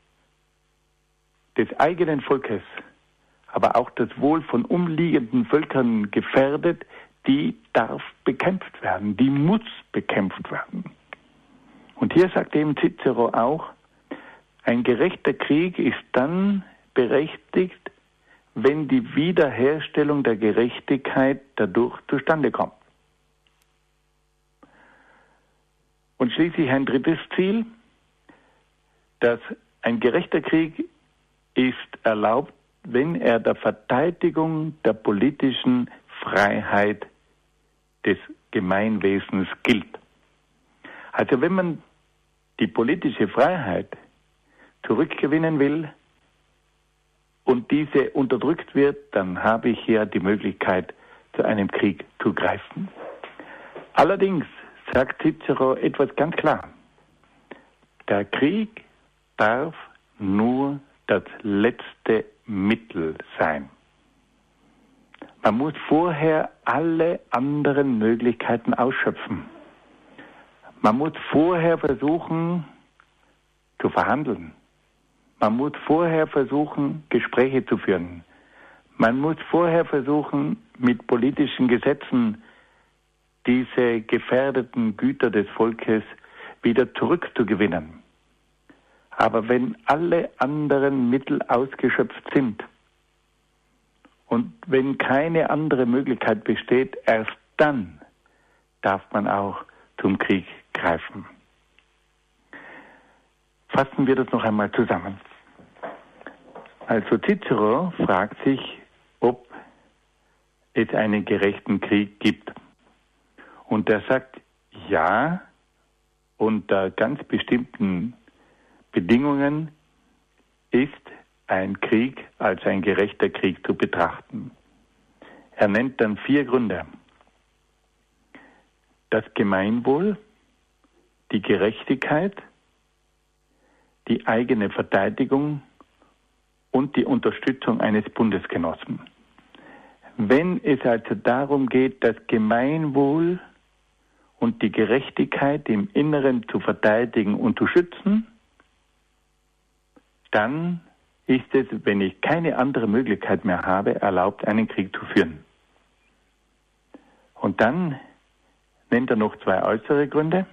des eigenen Volkes, aber auch das Wohl von umliegenden Völkern gefährdet, die darf bekämpft werden, die muss bekämpft werden. Und hier sagt eben Cicero auch, ein gerechter Krieg ist dann berechtigt, wenn die Wiederherstellung der Gerechtigkeit dadurch zustande kommt. Und schließlich ein drittes Ziel, dass ein gerechter Krieg ist erlaubt, wenn er der Verteidigung der politischen Freiheit des Gemeinwesens gilt. Also wenn man die politische Freiheit zurückgewinnen will und diese unterdrückt wird, dann habe ich hier die Möglichkeit, zu einem Krieg zu greifen. Allerdings sagt Cicero etwas ganz klar. Der Krieg darf nur das letzte Mittel sein. Man muss vorher alle anderen Möglichkeiten ausschöpfen. Man muss vorher versuchen zu verhandeln. Man muss vorher versuchen, Gespräche zu führen. Man muss vorher versuchen, mit politischen Gesetzen diese gefährdeten Güter des Volkes wieder zurückzugewinnen. Aber wenn alle anderen Mittel ausgeschöpft sind und wenn keine andere Möglichkeit besteht, erst dann darf man auch zum Krieg greifen. Fassen wir das noch einmal zusammen. Also Cicero fragt sich, ob es einen gerechten Krieg gibt. Und er sagt, ja, unter ganz bestimmten Bedingungen ist ein Krieg als ein gerechter Krieg zu betrachten. Er nennt dann 4 Gründe. Das Gemeinwohl, die Gerechtigkeit, die eigene Verteidigung und die Unterstützung eines Bundesgenossen. Wenn es also darum geht, das Gemeinwohl und die Gerechtigkeit im Inneren zu verteidigen und zu schützen, dann ist es, wenn ich keine andere Möglichkeit mehr habe, erlaubt, einen Krieg zu führen. Und dann nennt er noch zwei äußere Gründe.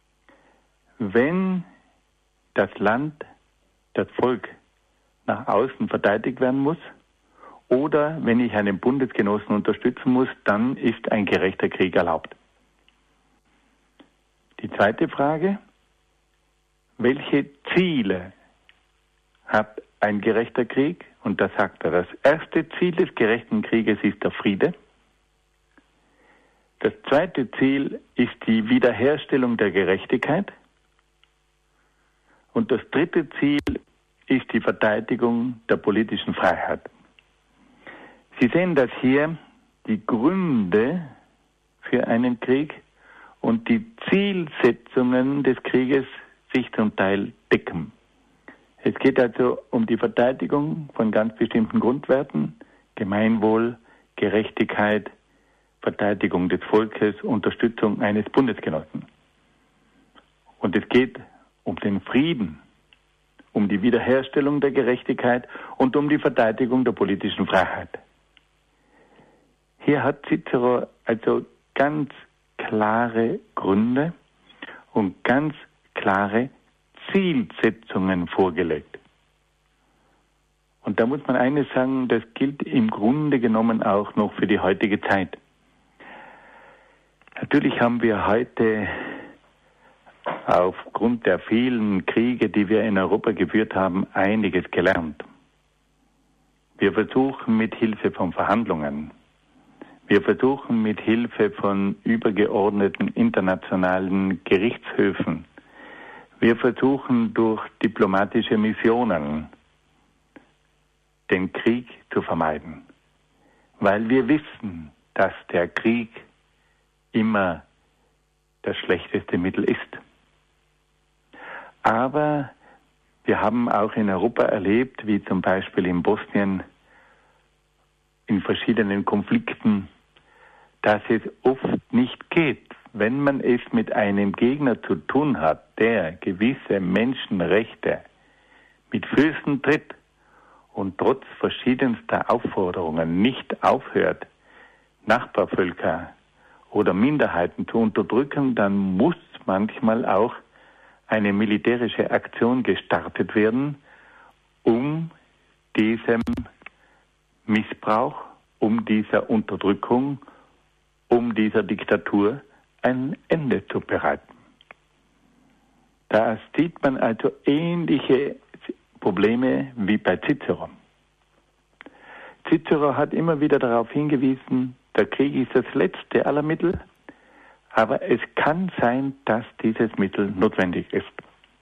Wenn das Land, das Volk nach außen verteidigt werden muss oder wenn ich einen Bundesgenossen unterstützen muss, dann ist ein gerechter Krieg erlaubt. Die zweite Frage, welche Ziele hat ein gerechter Krieg? Und da sagt er, das erste Ziel des gerechten Krieges ist der Friede. Das zweite Ziel ist die Wiederherstellung der Gerechtigkeit. Und das dritte Ziel ist die Verteidigung der politischen Freiheit. Sie sehen, dass hier die Gründe für einen Krieg und die Zielsetzungen des Krieges sich zum Teil decken. Es geht also um die Verteidigung von ganz bestimmten Grundwerten, Gemeinwohl, Gerechtigkeit, Verteidigung des Volkes, Unterstützung eines Bundesgenossen. Und es geht um den Frieden, um die Wiederherstellung der Gerechtigkeit und um die Verteidigung der politischen Freiheit. Hier hat Cicero also ganz klare Gründe und ganz klare Zielsetzungen vorgelegt. Und da muss man eines sagen, das gilt im Grunde genommen auch noch für die heutige Zeit. Natürlich haben wir heute aufgrund der vielen Kriege, die wir in Europa geführt haben, einiges gelernt. Wir versuchen mit Hilfe von Verhandlungen, wir versuchen mit Hilfe von übergeordneten internationalen Gerichtshöfen, wir versuchen durch diplomatische Missionen den Krieg zu vermeiden, weil wir wissen, dass der Krieg immer das schlechteste Mittel ist. Aber wir haben auch in Europa erlebt, wie zum Beispiel in Bosnien, in verschiedenen Konflikten, dass es oft nicht geht, wenn man es mit einem Gegner zu tun hat, der gewisse Menschenrechte mit Füßen tritt und trotz verschiedenster Aufforderungen nicht aufhört, Nachbarvölker oder Minderheiten zu unterdrücken, dann muss manchmal auch eine militärische Aktion gestartet werden, um diesem Missbrauch, um dieser Unterdrückung, um dieser Diktatur ein Ende zu bereiten. Da sieht man also ähnliche Probleme wie bei Cicero. Cicero hat immer wieder darauf hingewiesen, der Krieg ist das letzte aller Mittel, aber es kann sein, dass dieses Mittel notwendig ist.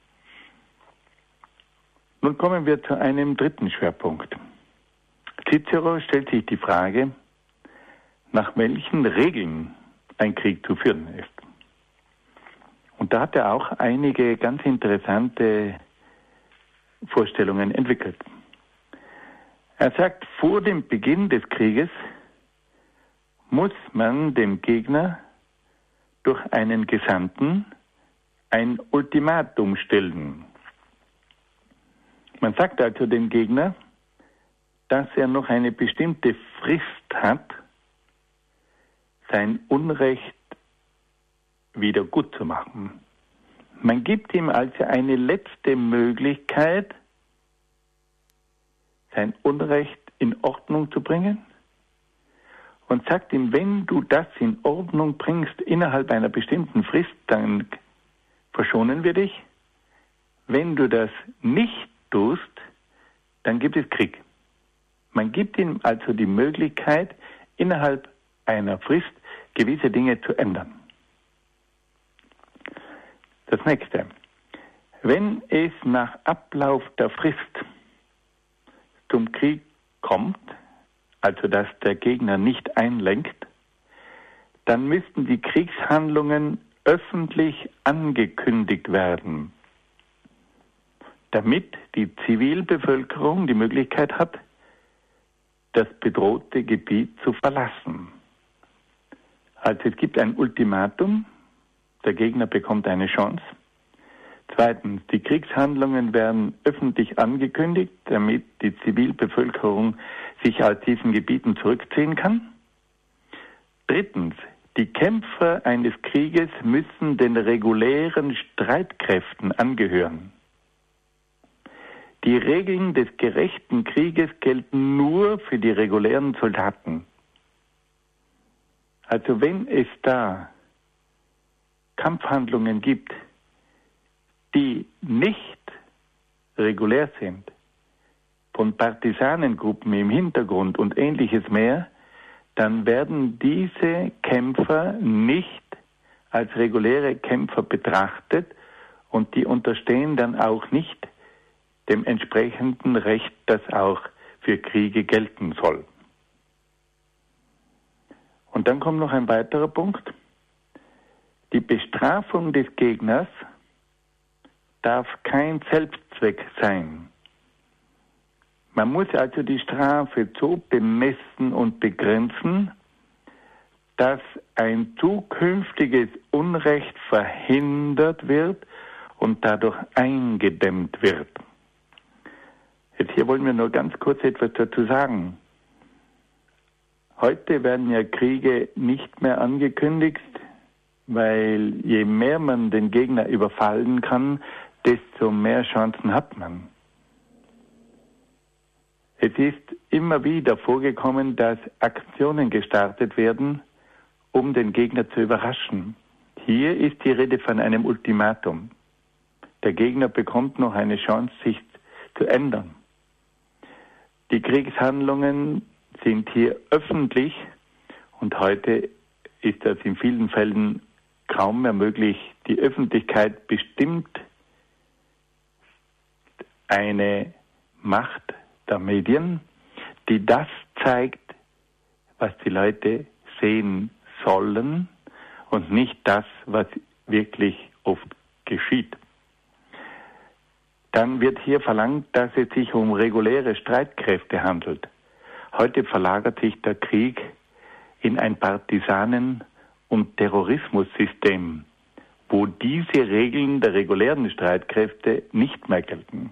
Nun kommen wir zu einem dritten Schwerpunkt. Cicero stellt sich die Frage, nach welchen Regeln ein Krieg zu führen ist. Und da hat er auch einige ganz interessante Vorstellungen entwickelt. Er sagt, vor dem Beginn des Krieges muss man dem Gegner durch einen Gesandten ein Ultimatum stellen. Man sagt also dem Gegner, dass er noch eine bestimmte Frist hat, sein Unrecht wieder gut zu machen. Man gibt ihm also eine letzte Möglichkeit, sein Unrecht in Ordnung zu bringen und sagt ihm, wenn du das in Ordnung bringst innerhalb einer bestimmten Frist, dann verschonen wir dich. Wenn du das nicht tust, dann gibt es Krieg. Man gibt ihm also die Möglichkeit, innerhalb einer Frist gewisse Dinge zu ändern. Das nächste. Wenn es nach Ablauf der Frist zum Krieg kommt, also dass der Gegner nicht einlenkt, dann müssten die Kriegshandlungen öffentlich angekündigt werden. damit die Zivilbevölkerung die Möglichkeit hat, das bedrohte Gebiet zu verlassen. Also es gibt ein Ultimatum, der Gegner bekommt eine Chance. Zweitens, die Kriegshandlungen werden öffentlich angekündigt, damit die Zivilbevölkerung sich aus diesen Gebieten zurückziehen kann. Drittens, die Kämpfer eines Krieges müssen den regulären Streitkräften angehören. Die Regeln des gerechten Krieges gelten nur für die regulären Soldaten. Also wenn es da Kampfhandlungen gibt, die nicht regulär sind, von Partisanengruppen im Hintergrund und ähnliches mehr, dann werden diese Kämpfer nicht als reguläre Kämpfer betrachtet und die unterstehen dann auch nicht dem entsprechenden Recht, das auch für Kriege gelten soll. Und dann kommt noch ein weiterer Punkt. Die Bestrafung des Gegners darf kein Selbstzweck sein. Man muss also die Strafe so bemessen und begrenzen, dass ein zukünftiges Unrecht verhindert wird und dadurch eingedämmt wird. Jetzt hier wollen wir nur ganz kurz etwas dazu sagen. Heute werden ja Kriege nicht mehr angekündigt, weil je mehr man den Gegner überfallen kann, desto mehr Chancen hat man. Es ist immer wieder vorgekommen, dass Aktionen gestartet werden, um den Gegner zu überraschen. Hier ist die Rede von einem Ultimatum. Der Gegner bekommt noch eine Chance, sich zu ändern. Die Kriegshandlungen sind hier öffentlich und heute ist das in vielen Fällen kaum mehr möglich. Die Öffentlichkeit bestimmt eine Macht der Medien, die das zeigt, was die Leute sehen sollen und nicht das, was wirklich oft geschieht. Dann wird hier verlangt, dass es sich um reguläre Streitkräfte handelt. Heute verlagert sich der Krieg in ein Partisanen- und Terrorismussystem, wo diese Regeln der regulären Streitkräfte nicht mehr gelten.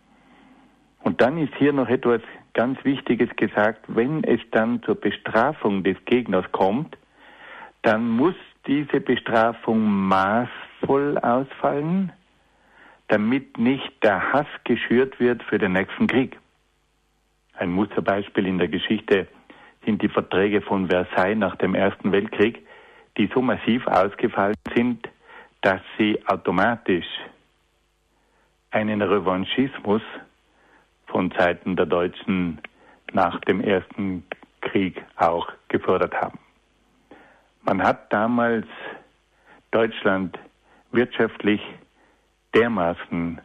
Und dann ist hier noch etwas ganz Wichtiges gesagt: Wenn es dann zur Bestrafung des Gegners kommt, dann muss diese Bestrafung maßvoll ausfallen, damit nicht der Hass geschürt wird für den nächsten Krieg. Ein Musterbeispiel in der Geschichte sind die Verträge von Versailles nach dem Ersten Weltkrieg, die so massiv ausgefallen sind, dass sie automatisch einen Revanchismus von Seiten der Deutschen nach dem Ersten Krieg auch gefördert haben. Man hat damals Deutschland wirtschaftlich dermaßen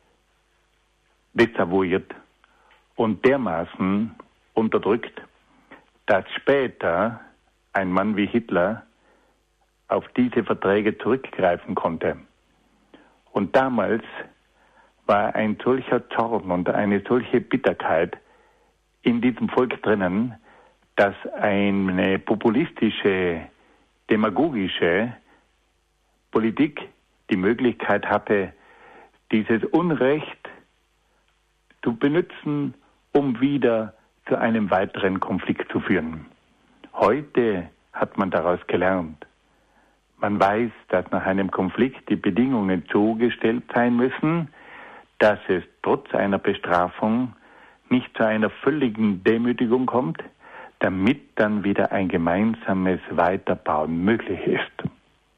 desavouiert und dermaßen unterdrückt, dass später ein Mann wie Hitler auf diese Verträge zurückgreifen konnte. Und damals war ein solcher Zorn und eine solche Bitterkeit in diesem Volk drinnen, dass eine populistische, demagogische Politik die Möglichkeit hatte, dieses Unrecht zu benutzen, um wieder zu einem weiteren Konflikt zu führen. Heute hat man daraus gelernt. Man weiß, dass nach einem Konflikt die Bedingungen so gestellt sein müssen, dass es trotz einer Bestrafung nicht zu einer völligen Demütigung kommt, damit dann wieder ein gemeinsames Weiterbauen möglich ist.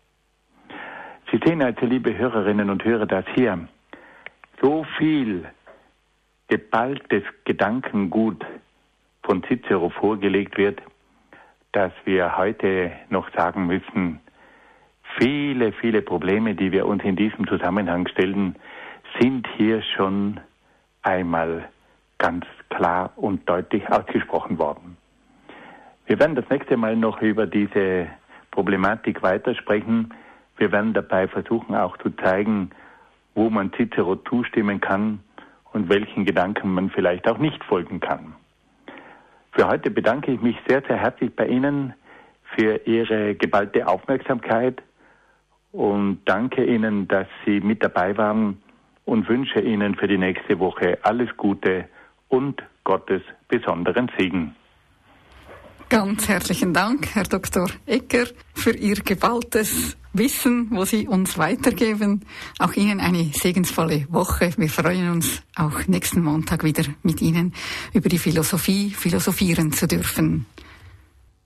Sie sehen also, liebe Hörerinnen und Hörer, dass hier so viel geballtes Gedankengut von Cicero vorgelegt wird, dass wir heute noch sagen müssen, viele, viele Probleme, die wir uns in diesem Zusammenhang stellen, sind hier schon einmal ganz klar und deutlich ausgesprochen worden. Wir werden das nächste Mal noch über diese Problematik weitersprechen. Wir werden dabei versuchen auch zu zeigen, wo man Cicero zustimmen kann und welchen Gedanken man vielleicht auch nicht folgen kann. Für heute bedanke ich mich sehr, sehr herzlich bei Ihnen für Ihre geballte Aufmerksamkeit und danke Ihnen, dass Sie mit dabei waren und wünsche Ihnen für die nächste Woche alles Gute und Gottes besonderen Segen. Ganz herzlichen Dank, Herr Dr. Egger, für Ihr geballtes Wissen, wo Sie uns weitergeben. Auch Ihnen eine segensvolle Woche. Wir freuen uns, auch nächsten Montag wieder mit Ihnen über die Philosophie philosophieren zu dürfen.